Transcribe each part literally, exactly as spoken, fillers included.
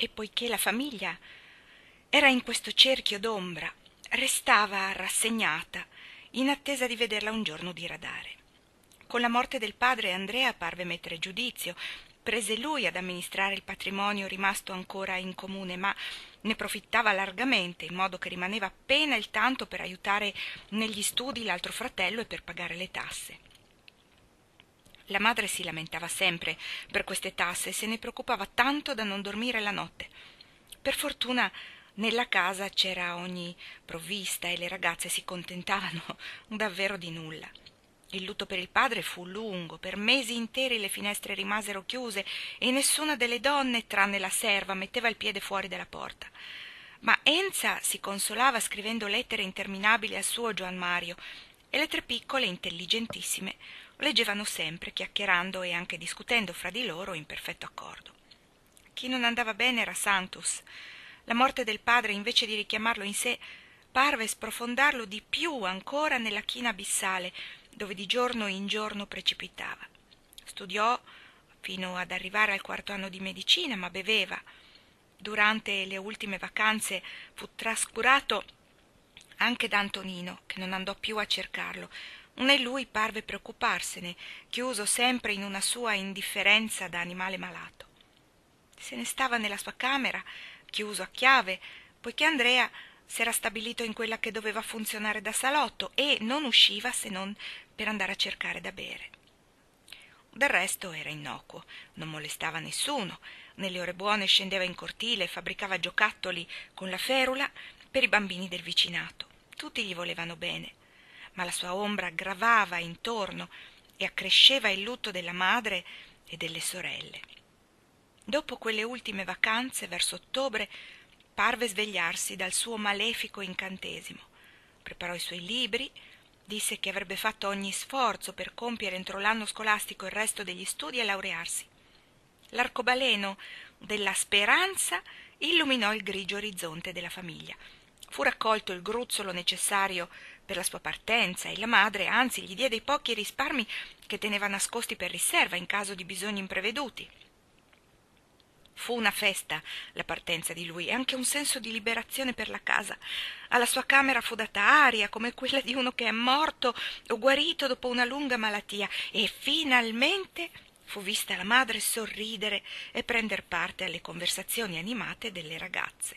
e poiché la famiglia era in questo cerchio d'ombra, restava rassegnata, in attesa di vederla un giorno diradare. Con la morte del padre Andrea parve mettere giudizio, prese lui ad amministrare il patrimonio rimasto ancora in comune, ma ne profittava largamente, in modo che rimaneva appena il tanto per aiutare negli studi l'altro fratello e per pagare le tasse. La madre si lamentava sempre per queste tasse e se ne preoccupava tanto da non dormire la notte. Per fortuna nella casa c'era ogni provvista e le ragazze si contentavano davvero di nulla. Il lutto per il padre fu lungo, per mesi interi le finestre rimasero chiuse e nessuna delle donne, tranne la serva, metteva il piede fuori dalla porta. Ma Enza si consolava scrivendo lettere interminabili al suo Gioan Mario e le tre piccole, intelligentissime, leggevano sempre, chiacchierando e anche discutendo fra di loro in perfetto accordo. Chi non andava bene era Santos. La morte del padre, invece di richiamarlo in sé, parve sprofondarlo di più ancora nella china abissale, dove di giorno in giorno precipitava. Studiò fino ad arrivare al quarto anno di medicina, ma beveva. Durante le ultime vacanze fu trascurato anche da Antonino, che non andò più a cercarlo, né lui parve preoccuparsene, chiuso sempre in una sua indifferenza da animale malato. Se ne stava nella sua camera, chiuso a chiave, poiché Andrea s'era stabilito in quella che doveva funzionare da salotto e non usciva se non per andare a cercare da bere. Del resto era innocuo, non molestava nessuno, nelle ore buone scendeva in cortile e fabbricava giocattoli con la ferula per i bambini del vicinato. Tutti gli volevano bene, ma la sua ombra gravava intorno e accresceva il lutto della madre e delle sorelle. Dopo quelle ultime vacanze, verso ottobre, parve svegliarsi dal suo malefico incantesimo. Preparò i suoi libri, disse che avrebbe fatto ogni sforzo per compiere entro l'anno scolastico il resto degli studi e laurearsi. L'arcobaleno della speranza illuminò il grigio orizzonte della famiglia. Fu raccolto il gruzzolo necessario per la sua partenza e la madre, anzi, gli diede i pochi risparmi che teneva nascosti per riserva in caso di bisogni impreveduti. Fu una festa la partenza di lui e anche un senso di liberazione per la casa. Alla sua camera fu data aria come quella di uno che è morto o guarito dopo una lunga malattia e finalmente fu vista la madre sorridere e prender parte alle conversazioni animate delle ragazze.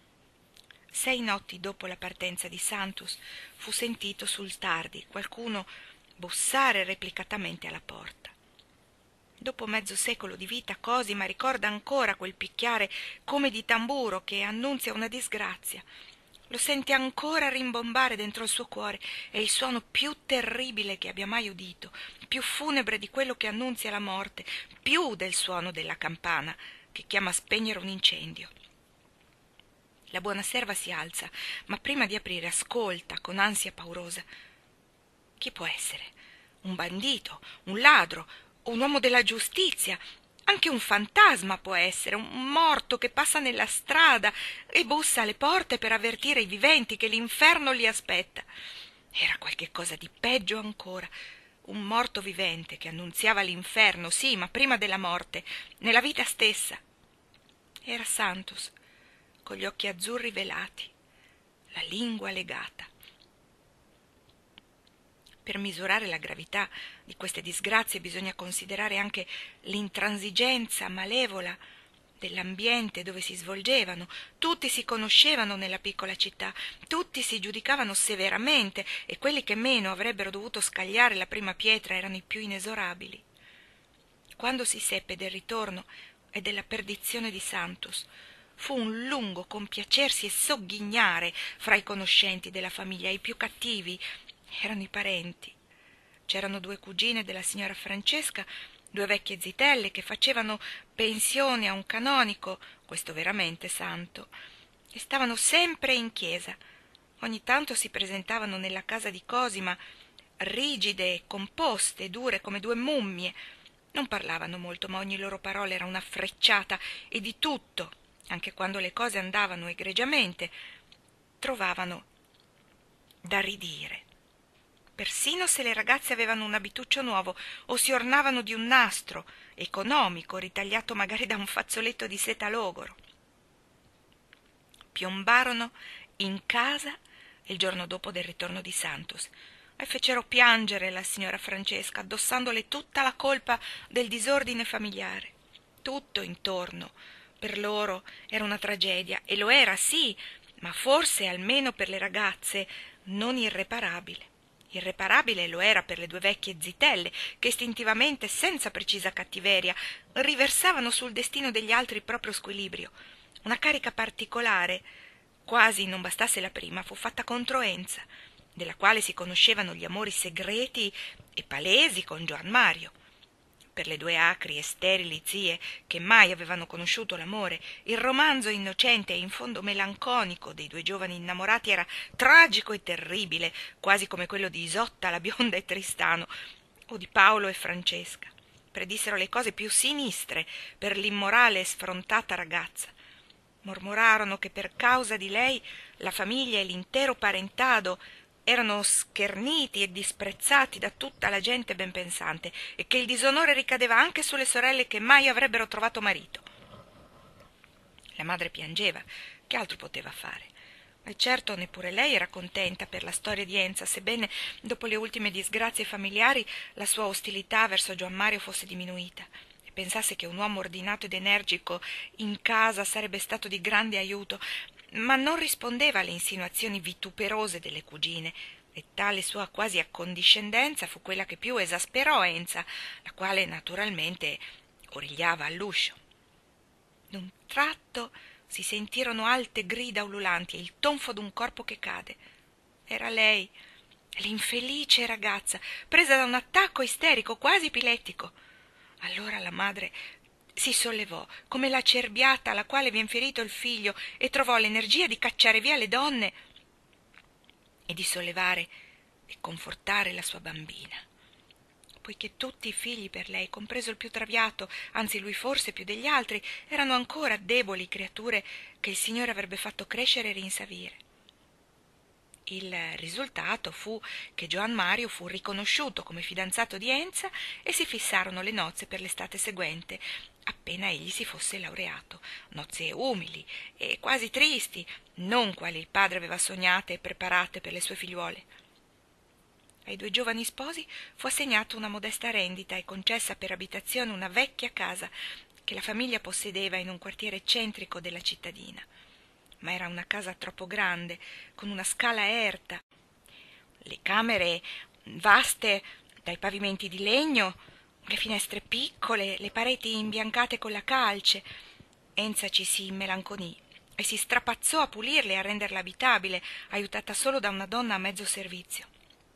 Sei notti dopo la partenza di Santos fu sentito sul tardi qualcuno bussare replicatamente alla porta. Dopo mezzo secolo di vita Cosima ricorda ancora quel picchiare come di tamburo che annunzia una disgrazia. Lo sente ancora rimbombare dentro il suo cuore. È il suono più terribile che abbia mai udito, più funebre di quello che annunzia la morte, più del suono della campana che chiama a spegnere un incendio. La buona serva si alza, ma prima di aprire ascolta con ansia paurosa. Chi può essere? Un bandito, un ladro, un uomo della giustizia, anche un fantasma può essere, un morto che passa nella strada e bussa alle porte per avvertire i viventi che l'inferno li aspetta. Era qualche cosa di peggio ancora, un morto vivente che annunziava l'inferno, sì, ma prima della morte, nella vita stessa. Era Santos, con gli occhi azzurri velati, la lingua legata. Per misurare la gravità di queste disgrazie bisogna considerare anche l'intransigenza malevola dell'ambiente dove si svolgevano. Tutti si conoscevano nella piccola città, tutti si giudicavano severamente e quelli che meno avrebbero dovuto scagliare la prima pietra erano i più inesorabili. Quando si seppe del ritorno e della perdizione di Santos, fu un lungo compiacersi e sogghignare fra i conoscenti della famiglia. I più cattivi erano i parenti. C'erano due cugine della signora Francesca, due vecchie zitelle che facevano pensione a un canonico, questo veramente santo, e stavano sempre in chiesa. Ogni tanto si presentavano nella casa di Cosima, rigide e composte, dure come due mummie. Non parlavano molto, ma ogni loro parola era una frecciata e di tutto, anche quando le cose andavano egregiamente, trovavano da ridire. Persino se le ragazze avevano un abituccio nuovo o si ornavano di un nastro economico ritagliato magari da un fazzoletto di seta logoro. piombarono in casa il giorno dopo del ritorno di Santos e fecero piangere la signora Francesca, addossandole tutta la colpa del disordine familiare. Tutto intorno per loro era una tragedia, e lo era, sì, ma forse almeno per le ragazze non irreparabile. Irreparabile lo era per le due vecchie zitelle, che istintivamente, senza precisa cattiveria, riversavano sul destino degli altri il proprio squilibrio. Una carica particolare, quasi non bastasse la prima, fu fatta contro Enza, della quale si conoscevano gli amori segreti e palesi con Gioan Mario. Per le due acri e sterili zie che mai avevano conosciuto l'amore, il romanzo innocente e in fondo melanconico dei due giovani innamorati era tragico e terribile, quasi come quello di Isotta la bionda e Tristano, o di Paolo e Francesca. Predissero le cose più sinistre per l'immorale e sfrontata ragazza. Mormorarono che per causa di lei la famiglia e l'intero parentado erano scherniti e disprezzati da tutta la gente ben pensante, e che il disonore ricadeva anche sulle sorelle che mai avrebbero trovato marito. La madre piangeva, che altro poteva fare? E certo neppure lei era contenta per la storia di Enza, sebbene dopo le ultime disgrazie familiari la sua ostilità verso Gioan Mario fosse diminuita, e pensasse che un uomo ordinato ed energico in casa sarebbe stato di grande aiuto, ma non rispondeva alle insinuazioni vituperose delle cugine, e tale sua quasi accondiscendenza fu quella che più esasperò Enza, la quale naturalmente origliava all'uscio. D'un tratto si sentirono alte grida ululanti e il tonfo d'un corpo che cade. Era lei, l'infelice ragazza, presa da un attacco isterico quasi epilettico. Allora la madre si sollevò come la cerbiata alla quale vien ferito il figlio, e trovò l'energia di cacciare via le donne e di sollevare e confortare la sua bambina, poiché tutti i figli per lei, compreso il più traviato, anzi lui forse più degli altri, erano ancora deboli creature che il Signore avrebbe fatto crescere e rinsavire. Il risultato fu che Gioan Mario fu riconosciuto come fidanzato di Enza e si fissarono le nozze per l'estate seguente, appena egli si fosse laureato. Nozze umili e quasi tristi, non quali il padre aveva sognate e preparate per le sue figliuole. Ai due giovani sposi fu assegnata una modesta rendita e concessa per abitazione una vecchia casa che la famiglia possedeva in un quartiere eccentrico della cittadina. Ma era una casa troppo grande, con una scala erta, le camere vaste dai pavimenti di legno, le finestre piccole, le pareti imbiancate con la calce. Enza ci si immelanconì e si strapazzò a pulirle e a renderla abitabile, aiutata solo da una donna a mezzo servizio.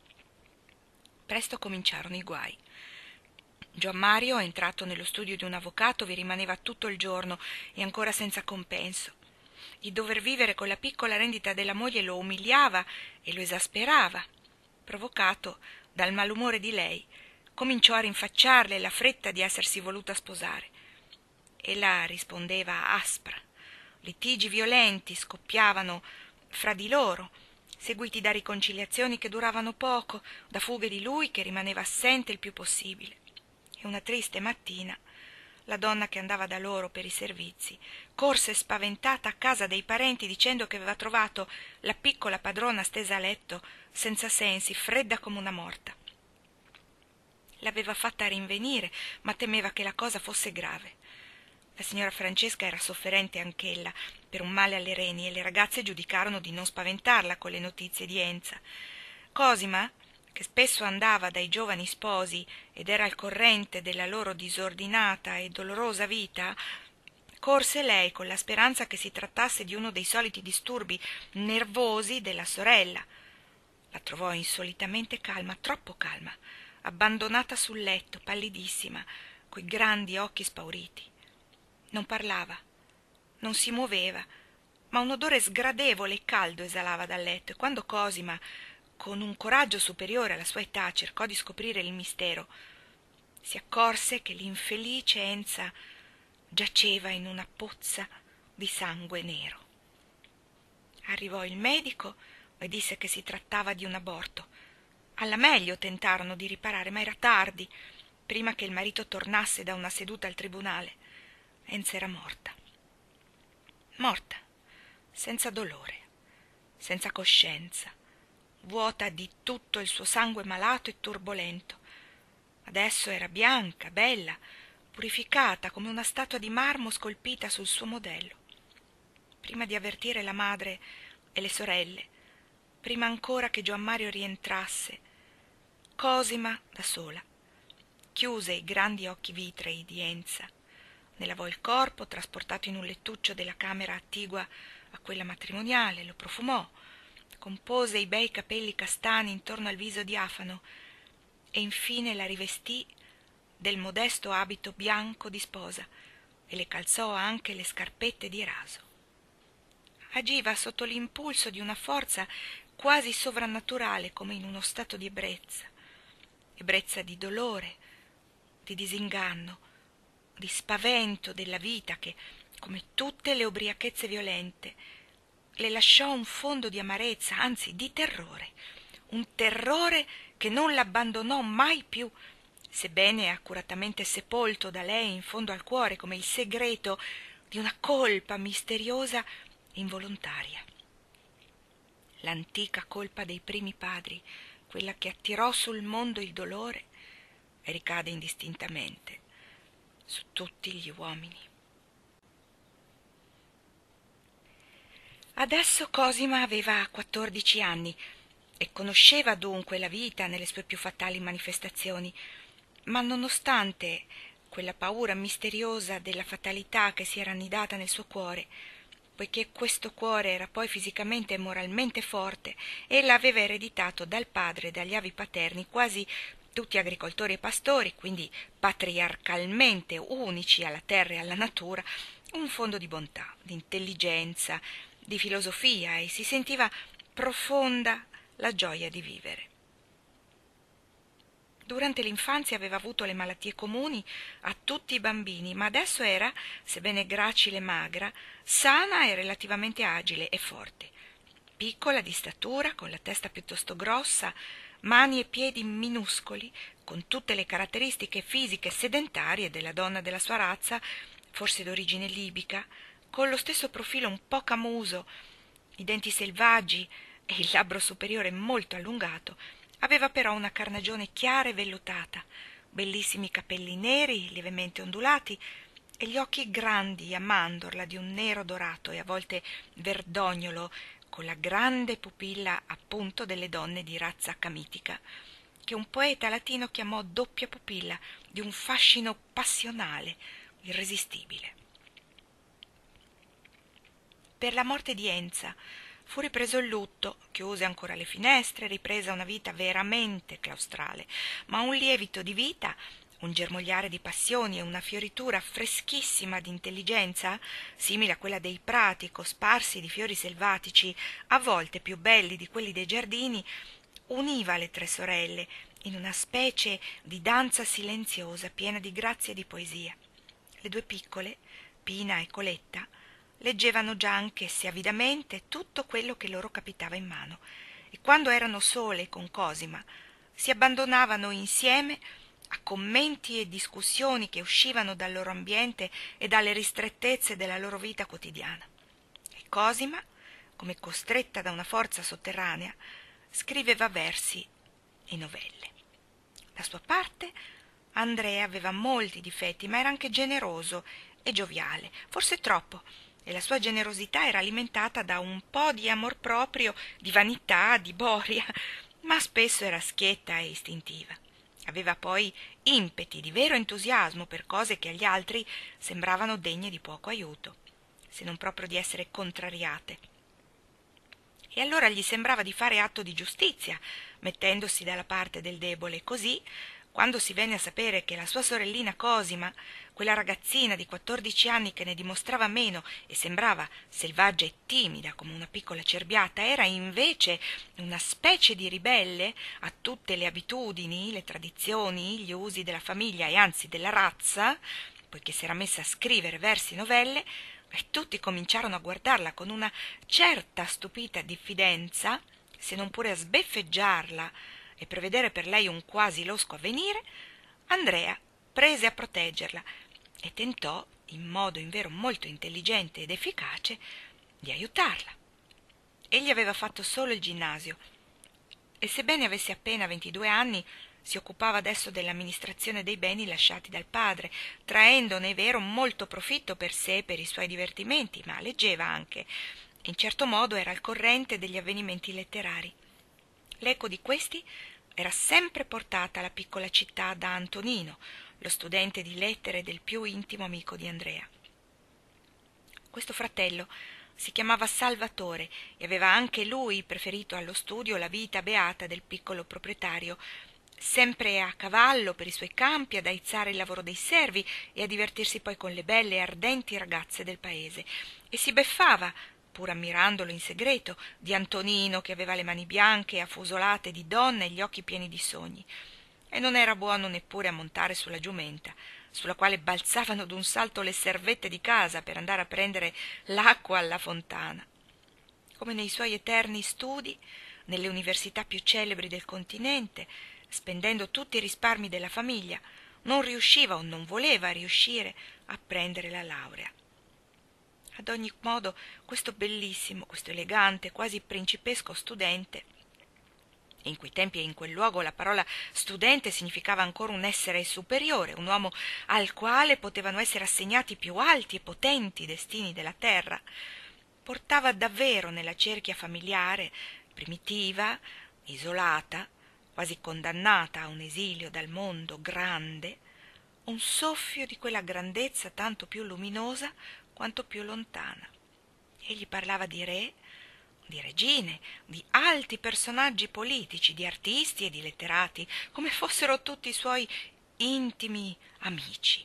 Presto cominciarono i guai. Gioan Mario, entrato nello studio di un avvocato, vi rimaneva tutto il giorno e ancora senza compenso. Il dover vivere con la piccola rendita della moglie lo umiliava e lo esasperava. Provocato dal malumore di lei, cominciò a rinfacciarle la fretta di essersi voluta sposare. Ella rispondeva aspra. Litigi violenti scoppiavano fra di loro, seguiti da riconciliazioni che duravano poco, da fughe di lui che rimaneva assente il più possibile. E una triste mattina la donna che andava da loro per i servizi corse spaventata a casa dei parenti dicendo che aveva trovato la piccola padrona stesa a letto, senza sensi, fredda come una morta. L'aveva fatta rinvenire, ma temeva che la cosa fosse grave. La signora Francesca era sofferente anch'ella per un male alle reni, e le ragazze giudicarono di non spaventarla con le notizie di Enza. Cosima, che spesso andava dai giovani sposi ed era al corrente della loro disordinata e dolorosa vita, corse lei con la speranza che si trattasse di uno dei soliti disturbi nervosi della sorella. La trovò insolitamente calma, troppo calma, abbandonata sul letto, pallidissima, coi grandi occhi spauriti. Non parlava, non si muoveva, ma un odore sgradevole e caldo esalava dal letto, e quando Cosima, con un coraggio superiore alla sua età, cercò di scoprire il mistero, si accorse che l'infelice Enza giaceva in una pozza di sangue nero. Arrivò il medico e disse che si trattava di un aborto. Alla meglio tentarono di riparare, ma era tardi, prima che il marito tornasse da una seduta al tribunale. Enza era morta. Morta, senza dolore, senza coscienza, vuota di tutto il suo sangue malato e turbolento. Adesso era bianca, bella, purificata come una statua di marmo scolpita sul suo modello. Prima di avvertire la madre e le sorelle, prima ancora che Gianmario rientrasse, Cosima, da sola, chiuse i grandi occhi vitrei di Enza, ne lavò il corpo, trasportato in un lettuccio della camera attigua a quella matrimoniale, lo profumò, compose i bei capelli castani intorno al viso diafano e infine la rivestì del modesto abito bianco di sposa e le calzò anche le scarpette di raso. Agiva sotto l'impulso di una forza quasi sovrannaturale, come in uno stato di ebbrezza, ebbrezza di dolore, di disinganno, di spavento della vita che, come tutte le ubriachezze violente, le lasciò un fondo di amarezza, anzi di terrore, un terrore che non l'abbandonò mai più, sebbene accuratamente sepolto da lei in fondo al cuore come il segreto di una colpa misteriosa e involontaria. L'antica colpa dei primi padri, quella che attirò sul mondo il dolore e ricade indistintamente su tutti gli uomini. Adesso Cosima aveva quattordici anni e conosceva dunque la vita nelle sue più fatali manifestazioni, ma nonostante quella paura misteriosa della fatalità che si era annidata nel suo cuore, poiché questo cuore era poi fisicamente e moralmente forte, ella aveva ereditato dal padre e dagli avi paterni, quasi tutti agricoltori e pastori, quindi patriarcalmente unici alla terra e alla natura, un fondo di bontà, di intelligenza, di filosofia, e si sentiva profonda la gioia di vivere. Durante l'infanzia aveva avuto le malattie comuni a tutti i bambini, ma adesso era, sebbene gracile e magra, sana e relativamente agile e forte. Piccola di statura, con la testa piuttosto grossa, mani e piedi minuscoli, con tutte le caratteristiche fisiche sedentarie della donna della sua razza, forse d'origine libica, con lo stesso profilo un po' camuso, i denti selvaggi e il labbro superiore molto allungato, aveva però una carnagione chiara e vellutata, bellissimi capelli neri lievemente ondulati e gli occhi grandi a mandorla di un nero dorato e a volte verdognolo, con la grande pupilla appunto delle donne di razza camitica, che un poeta latino chiamò doppia pupilla, di un fascino passionale, irresistibile. Per la morte di Enza fu ripreso il lutto, chiuse ancora le finestre, ripresa una vita veramente claustrale, ma un lievito di vita, un germogliare di passioni e una fioritura freschissima di intelligenza, simile a quella dei prati cosparsi di fiori selvatici, a volte più belli di quelli dei giardini, univa le tre sorelle in una specie di danza silenziosa, piena di grazia e di poesia. Le due piccole, Pina e Coletta, leggevano già anch'esse avidamente tutto quello che loro capitava in mano, e quando erano sole con Cosima si abbandonavano insieme a commenti e discussioni che uscivano dal loro ambiente e dalle ristrettezze della loro vita quotidiana. E Cosima, come costretta da una forza sotterranea, scriveva versi e novelle. Da sua parte Andrea aveva molti difetti, ma era anche generoso e gioviale, forse troppo, e la sua generosità era alimentata da un po' di amor proprio, di vanità, di boria, ma spesso era schietta e istintiva. Aveva poi impeti di vero entusiasmo per cose che agli altri sembravano degne di poco aiuto, se non proprio di essere contrariate. E allora gli sembrava di fare atto di giustizia, mettendosi dalla parte del debole, così quando si venne a sapere che la sua sorellina Cosima, quella ragazzina di quattordici anni che ne dimostrava meno e sembrava selvaggia e timida come una piccola cerbiata, era invece una specie di ribelle a tutte le abitudini, le tradizioni, gli usi della famiglia e anzi della razza, poiché si era messa a scrivere versi e novelle, e tutti cominciarono a guardarla con una certa stupita diffidenza, se non pure a sbeffeggiarla e prevedere per lei un quasi losco avvenire, Andrea prese a proteggerla e tentò, in modo invero molto intelligente ed efficace, di aiutarla. Egli aveva fatto solo il ginnasio e, sebbene avesse appena ventidue anni, si occupava adesso dell'amministrazione dei beni lasciati dal padre, traendone, è vero, molto profitto per sé e per i suoi divertimenti, ma leggeva anche e in certo modo era al corrente degli avvenimenti letterari. L'eco di questi era sempre portata alla piccola città da Antonino, lo studente di lettere del più intimo amico di Andrea. Questo fratello si chiamava Salvatore e aveva anche lui preferito allo studio la vita beata del piccolo proprietario, sempre a cavallo per i suoi campi ad aizzare il lavoro dei servi e a divertirsi poi con le belle e ardenti ragazze del paese, e si beffava, pur ammirandolo in segreto, di Antonino che aveva le mani bianche e affusolate di donna e gli occhi pieni di sogni, e non era buono neppure a montare sulla giumenta, sulla quale balzavano d'un salto le servette di casa per andare a prendere l'acqua alla fontana. Come nei suoi eterni studi, nelle università più celebri del continente, spendendo tutti i risparmi della famiglia, non riusciva o non voleva riuscire a prendere la laurea. Ad ogni modo, questo bellissimo, questo elegante, quasi principesco studente, in quei tempi e in quel luogo la parola studente significava ancora un essere superiore, un uomo al quale potevano essere assegnati i più alti e potenti destini della terra, portava davvero nella cerchia familiare, primitiva, isolata, quasi condannata a un esilio dal mondo grande, un soffio di quella grandezza tanto più luminosa quanto più lontana. Egli parlava di re, di regine, di alti personaggi politici, di artisti e di letterati, come fossero tutti i suoi intimi amici.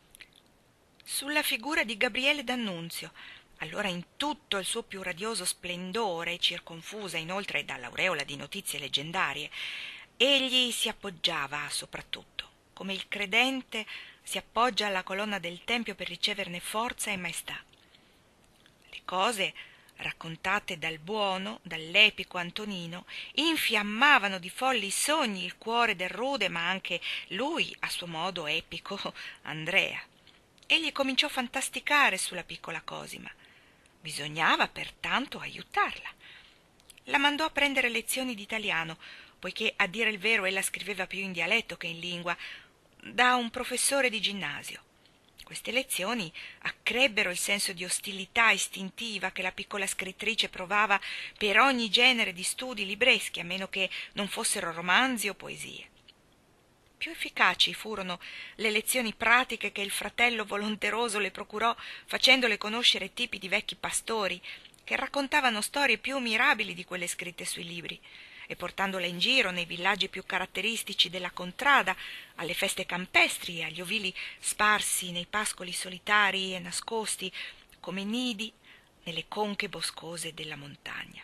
Sulla figura di Gabriele D'Annunzio, allora in tutto il suo più radioso splendore, circonfusa inoltre dall'aureola di notizie leggendarie, egli si appoggiava soprattutto, come il credente si appoggia alla colonna del tempio per riceverne forza e maestà. Le cose raccontate dal buono, dall'epico Antonino, infiammavano di folli sogni il cuore del rude, ma anche lui, a suo modo epico, Andrea. Egli cominciò a fantasticare sulla piccola Cosima. Bisognava pertanto aiutarla. La mandò a prendere lezioni d'italiano, poiché a dire il vero ella scriveva più in dialetto che in lingua, da un professore di ginnasio. Queste lezioni accrebbero il senso di ostilità istintiva che la piccola scrittrice provava per ogni genere di studi libreschi, a meno che non fossero romanzi o poesie. Più efficaci furono le lezioni pratiche che il fratello volonteroso le procurò, facendole conoscere tipi di vecchi pastori che raccontavano storie più mirabili di quelle scritte sui libri, e portandole in giro nei villaggi più caratteristici della contrada, alle feste campestri e agli ovili sparsi nei pascoli solitari e nascosti come nidi nelle conche boscose della montagna.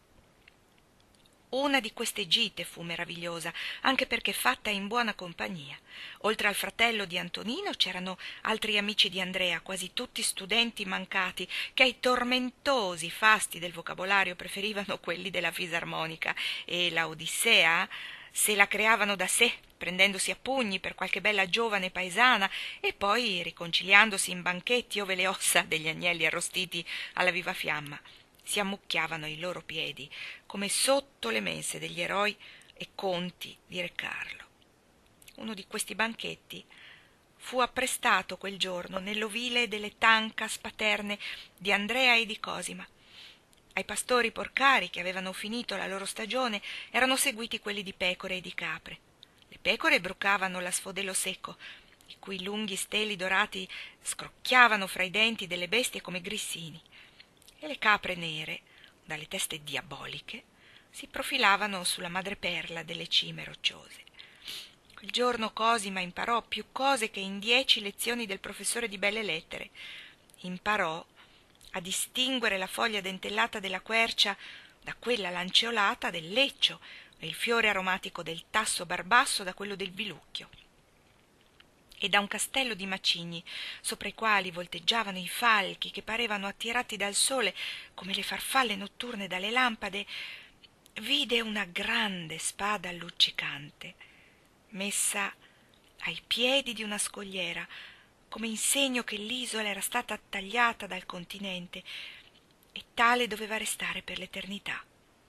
Una di queste gite fu meravigliosa, anche perché fatta in buona compagnia. Oltre al fratello di Antonino c'erano altri amici di Andrea, quasi tutti studenti mancati, che ai tormentosi fasti del vocabolario preferivano quelli della fisarmonica, e la Odissea se la creavano da sé, prendendosi a pugni per qualche bella giovane paesana e poi riconciliandosi in banchetti ove le ossa degli agnelli arrostiti alla viva fiamma si ammucchiavano ai loro piedi, come sotto le mense degli eroi e conti di Re Carlo. Uno di questi banchetti fu apprestato quel giorno nell'ovile delle tancas paterne di Andrea e di Cosima. Ai pastori porcari che avevano finito la loro stagione erano seguiti quelli di pecore e di capre. Le pecore brucavano l'asfodelo secco, i cui lunghi steli dorati scrocchiavano fra i denti delle bestie come grissini, e le capre nere, dalle teste diaboliche, si profilavano sulla madreperla delle cime rocciose. Quel giorno Cosima imparò più cose che in dieci lezioni del professore di belle lettere. Imparò a distinguere la foglia dentellata della quercia da quella lanceolata del leccio e il fiore aromatico del tasso barbasso da quello del vilucchio, e da un castello di macigni sopra i quali volteggiavano i falchi che parevano attirati dal sole come le farfalle notturne dalle lampade, vide una grande spada luccicante messa ai piedi di una scogliera come in segno che l'isola era stata tagliata dal continente, e tale doveva restare per l'eternità.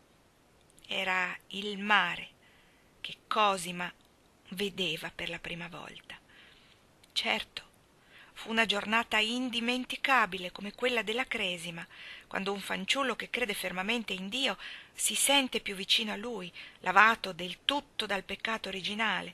Era il mare che Cosima vedeva per la prima volta. Certo, fu una giornata indimenticabile come quella della cresima, quando un fanciullo che crede fermamente in Dio si sente più vicino a Lui, lavato del tutto dal peccato originale.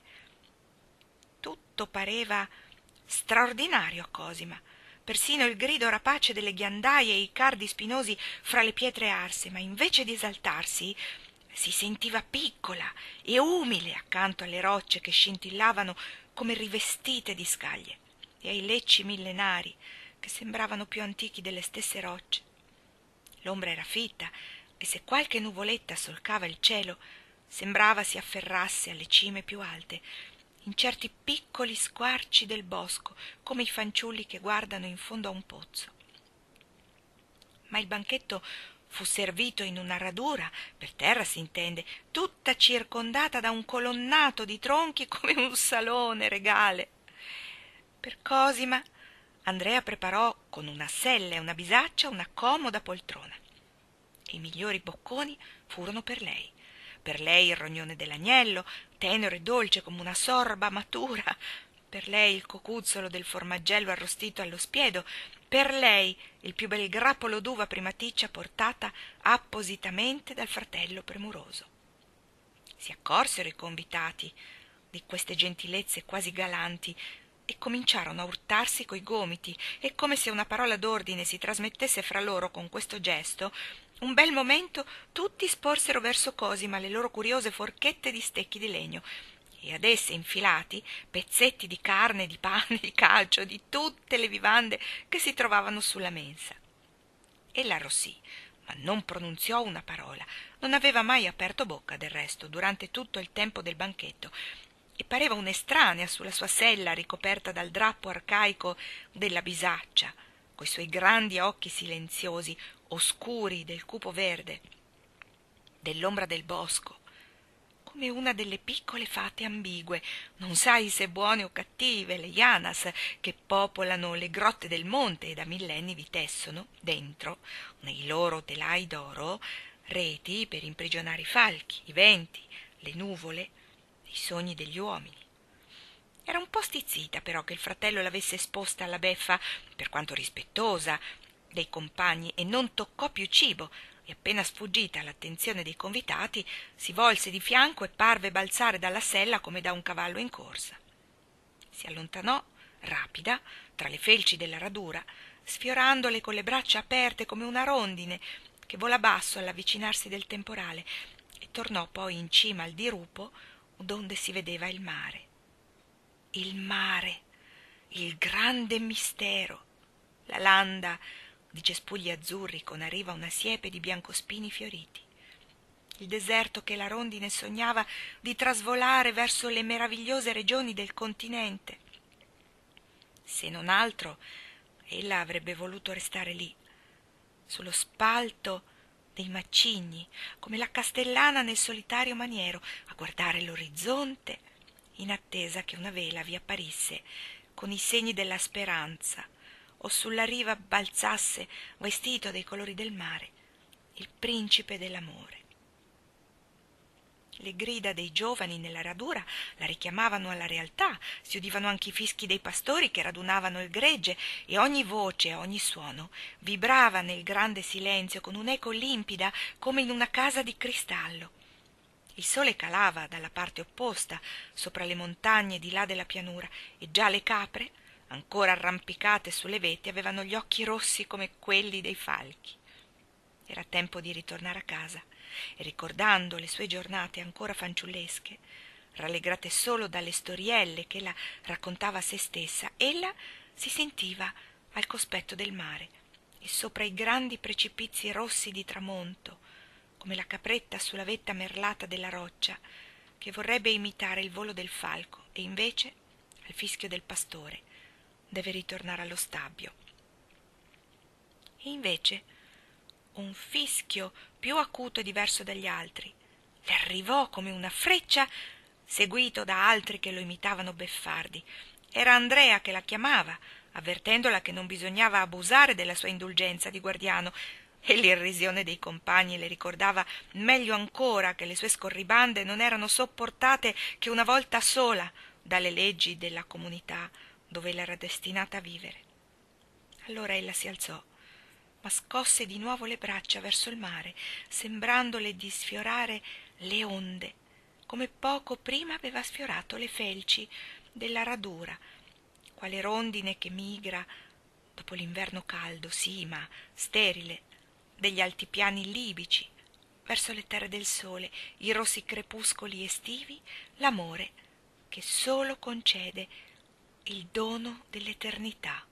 Tutto pareva straordinario a Cosima, persino il grido rapace delle ghiandaie e i cardi spinosi fra le pietre arse, ma invece di esaltarsi si sentiva piccola e umile accanto alle rocce che scintillavano come rivestite di scaglie e ai lecci millenari che sembravano più antichi delle stesse rocce. L'ombra era fitta e se qualche nuvoletta solcava il cielo sembrava si afferrasse alle cime più alte, in certi piccoli squarci del bosco, come i fanciulli che guardano in fondo a un pozzo. Ma il banchetto fu servito in una radura, per terra si intende, tutta circondata da un colonnato di tronchi come un salone regale. Per Cosima, Andrea preparò con una sella e una bisaccia una comoda poltrona. E i migliori bocconi furono per lei. Per lei il rognone dell'agnello, tenero e dolce come una sorba matura. Per lei il cocuzzolo del formaggello arrostito allo spiedo. Per lei il più bel grappolo d'uva primaticcia portata appositamente dal fratello premuroso. Si accorsero i convitati di queste gentilezze quasi galanti e cominciarono a urtarsi coi gomiti, e come se una parola d'ordine si trasmettesse fra loro con questo gesto, un bel momento tutti sporsero verso Cosima le loro curiose forchette di stecchi di legno, e ad esse infilati pezzetti di carne, di pane, di calcio, di tutte le vivande che si trovavano sulla mensa. Ella arrossì, ma non pronunziò una parola, non aveva mai aperto bocca del resto durante tutto il tempo del banchetto, e pareva un'estranea sulla sua sella ricoperta dal drappo arcaico della bisaccia, coi suoi grandi occhi silenziosi, oscuri del cupo verde, dell'ombra del bosco, come una delle piccole fate ambigue, non sai se buone o cattive, le Janas, che popolano le grotte del monte e da millenni vi tessono, dentro, nei loro telai d'oro, reti per imprigionare i falchi, i venti, le nuvole, i sogni degli uomini. Era un po' stizzita però che il fratello l'avesse esposta alla beffa, per quanto rispettosa, dei compagni, e non toccò più cibo, e appena sfuggita l'attenzione dei convitati si volse di fianco e parve balzare dalla sella come da un cavallo in corsa. Si allontanò, rapida, tra le felci della radura, sfiorandole con le braccia aperte come una rondine che vola basso all'avvicinarsi del temporale, e tornò poi in cima al dirupo donde si vedeva il mare. Il mare, il grande mistero, la landa di cespugli azzurri con a riva una siepe di biancospini fioriti, il deserto che la rondine sognava di trasvolare verso le meravigliose regioni del continente. Se non altro, ella avrebbe voluto restare lì, sullo spalto dei macigni, come la castellana nel solitario maniero, a guardare l'orizzonte, in attesa che una vela vi apparisse con i segni della speranza, o sulla riva balzasse, vestito dei colori del mare, il principe dell'amore. Le grida dei giovani nella radura la richiamavano alla realtà, si udivano anche i fischi dei pastori che radunavano il gregge, e ogni voce, ogni suono vibrava nel grande silenzio con un'eco limpida come in una casa di cristallo. Il sole calava dalla parte opposta, sopra le montagne di là della pianura, e già le capre, ancora arrampicate sulle veti, avevano gli occhi rossi come quelli dei falchi. Era tempo di ritornare a casa, e ricordando le sue giornate ancora fanciullesche, rallegrate solo dalle storielle che ella raccontava a se stessa, ella si sentiva al cospetto del mare e sopra i grandi precipizi rossi di tramonto, come la capretta sulla vetta merlata della roccia, che vorrebbe imitare il volo del falco e invece, al fischio del pastore, deve ritornare allo stabbio. E invece un fischio più acuto e diverso dagli altri le arrivò come una freccia, seguito da altri che lo imitavano beffardi. Era Andrea che la chiamava, avvertendola che non bisognava abusare della sua indulgenza di guardiano, e l'irrisione dei compagni le ricordava meglio ancora che le sue scorribande non erano sopportate che una volta sola dalle leggi della comunità dove ella era destinata a vivere. Allora ella si alzò, ma scosse di nuovo le braccia verso il mare, sembrandole di sfiorare le onde, come poco prima aveva sfiorato le felci della radura, quale rondine che migra dopo l'inverno caldo, sì, ma sterile, degli altipiani libici, verso le terre del sole, i rossi crepuscoli estivi, l'amore che solo concede il dono dell'eternità.